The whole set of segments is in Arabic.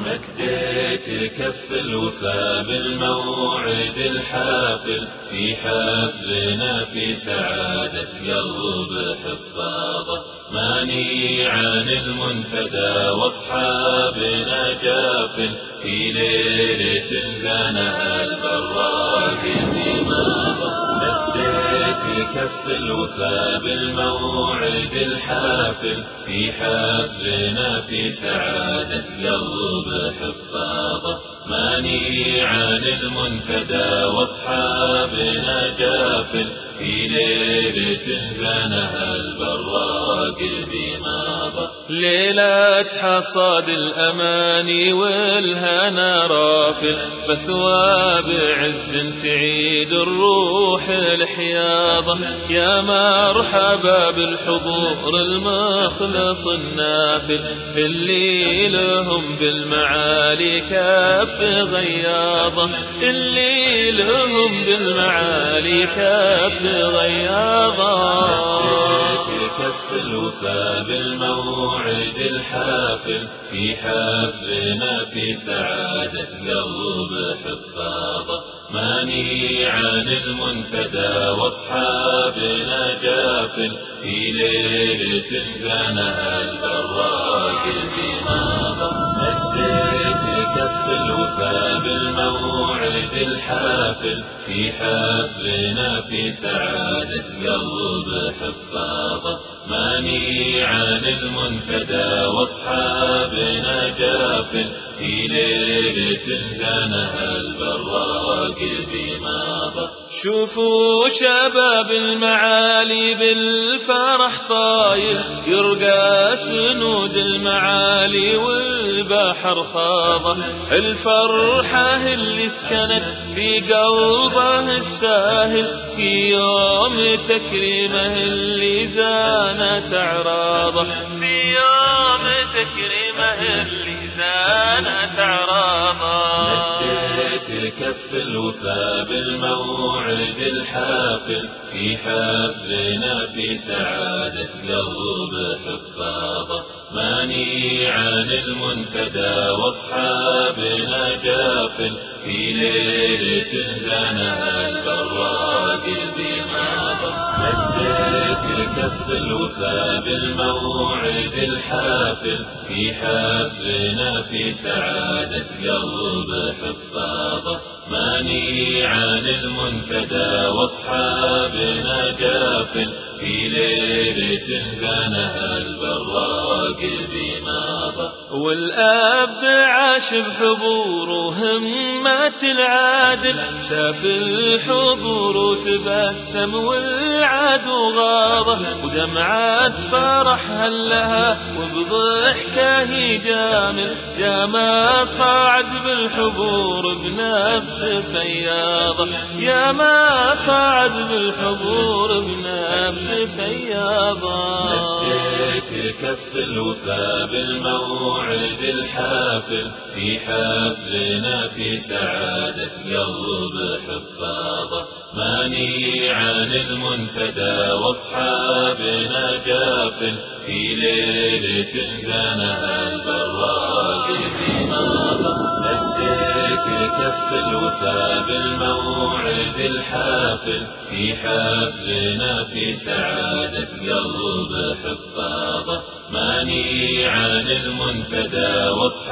مديت كف الوفا بالموعد الحافل في حفلنا في سعادة قلب حفاظه، ماني عن المنتدى واصحابنا جافل في ليلة زانها البراق بماضه. مديت كف الوفا بالموعد الحافل في حفلنا في سعادة قلب حفاظه، ماني عن المنتدى واصحابنا جافل في ليلة زانها البراق بماضه. ليلة حصاد الأماني والهنا رافل، بثواب عز تعيد الروح الحياضة، يا مرحبا بالحضور المخلص النافل اللي لهم بالمعالي كف غياضة، اللي لهم بالمعالي كف غياضة. كف الوفا بالموعد الحافل في حفلنا في سعادة قلب حفاظه، ماني عن المنتدى واصحابنا جافل في ليلة زانها البراق بماضه. مديت كف الوفا بالموعد الحافل في حفلنا في سعادة قلب حفاظه، ماني عن المنتدى واصحابنا جافل في ليلة زانها البراق بماضه. شوفوا شباب المعالي بالفرح طاير، يرقى سنود المعالي والبحر خاضه، الفرحة اللي سكنت في قلبه الساهل في يوم تكريمه اللي زانت أعراضه، في يوم تكريمه اللي زانت أعراضه. مديت كف الوفا بالموعد الحافل في حفلنا في سعادة قلب حفاظه، ماني عن المنتدى واصحابنا جافل في ليلة زانها البراق بماضه. مديت كف الوفا بالموعد الحافل في حفلنا في سعادة قلب حفاظه، ماني عن المنتدى واصحابنا جافل في ليلة زانها البراق بماضه. والأب عاش بحضور وهمة العادل، شاف الحضور وتبسم والعدو غاضه، ودمعات فرح هلها وبضحكه يجامل، يا ما صعد بالحضور بنفس فياضه، يا ما صعد بالحضور بنفس فياضه. مديت كف الوفا بالموعد الحافل في حفلنا في سعادة قلب حفاظه، ماني عن المنتدى واصحابنا جافل في ليلة زانها البراق بماضه. مديت كف الوفا بالموعد الحافل في حفلنا في سعادة قلب حفاظه، ماني عن المنتدى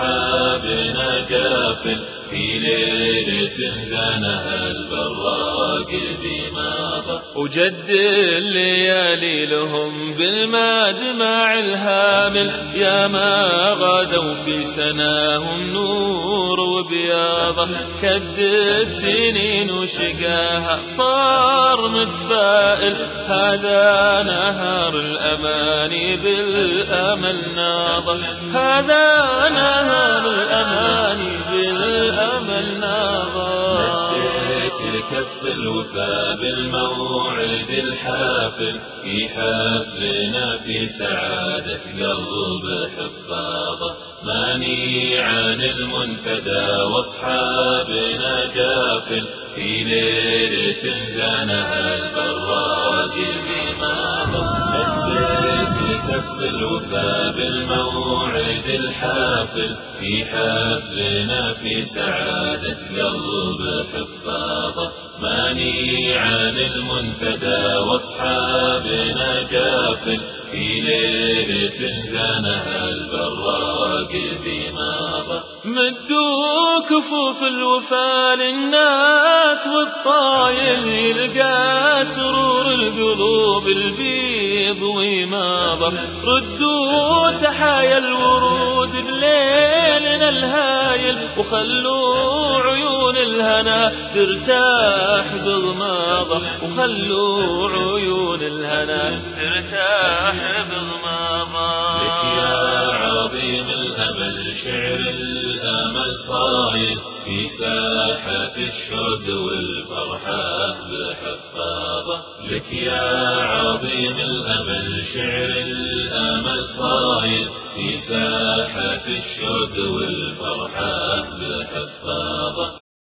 واصحابنا جافل في ليلة زانها البراق بماضه. وجد الليالي لهم بالمدمع الهامل، يا ما غدوا في سناهم نور وبياضه، كد السنين وشقاها صار متفائل، هذا نهار الأماني بالأمل ناضه، هذا نهار الأماني بالأمل ناضه. كف الوفا بالموعد الحافل في حفلنا في سعادة قلب حفاظه، ماني عن المنتدى واصحابنا جافل في ليلة زانها البراق بماضه. مديت كف الوفا بالموعد الحافل في حفلنا في سعادة قلب حفاظه مانيعا للمنتدى واصحابنا جافل في ليلة زانها البراق بماضة مدوا كفوف الوفا للناس والطايل يلقى سرور القلوب البيض وماضة ردوا تحايا الورود بليلنا الهايل وخلوا عيون الهنا ترتاح بغماضة وخلوا عيون الهنا ترتاح بغماضة لك يا عظيم الأمل شعر الأمل صايل في ساحة الشوق والفرحة بحفاظة لك يا عظيم الأمل شعر الأمل صايل في ساحة الشوق والفرحة بحفاظة.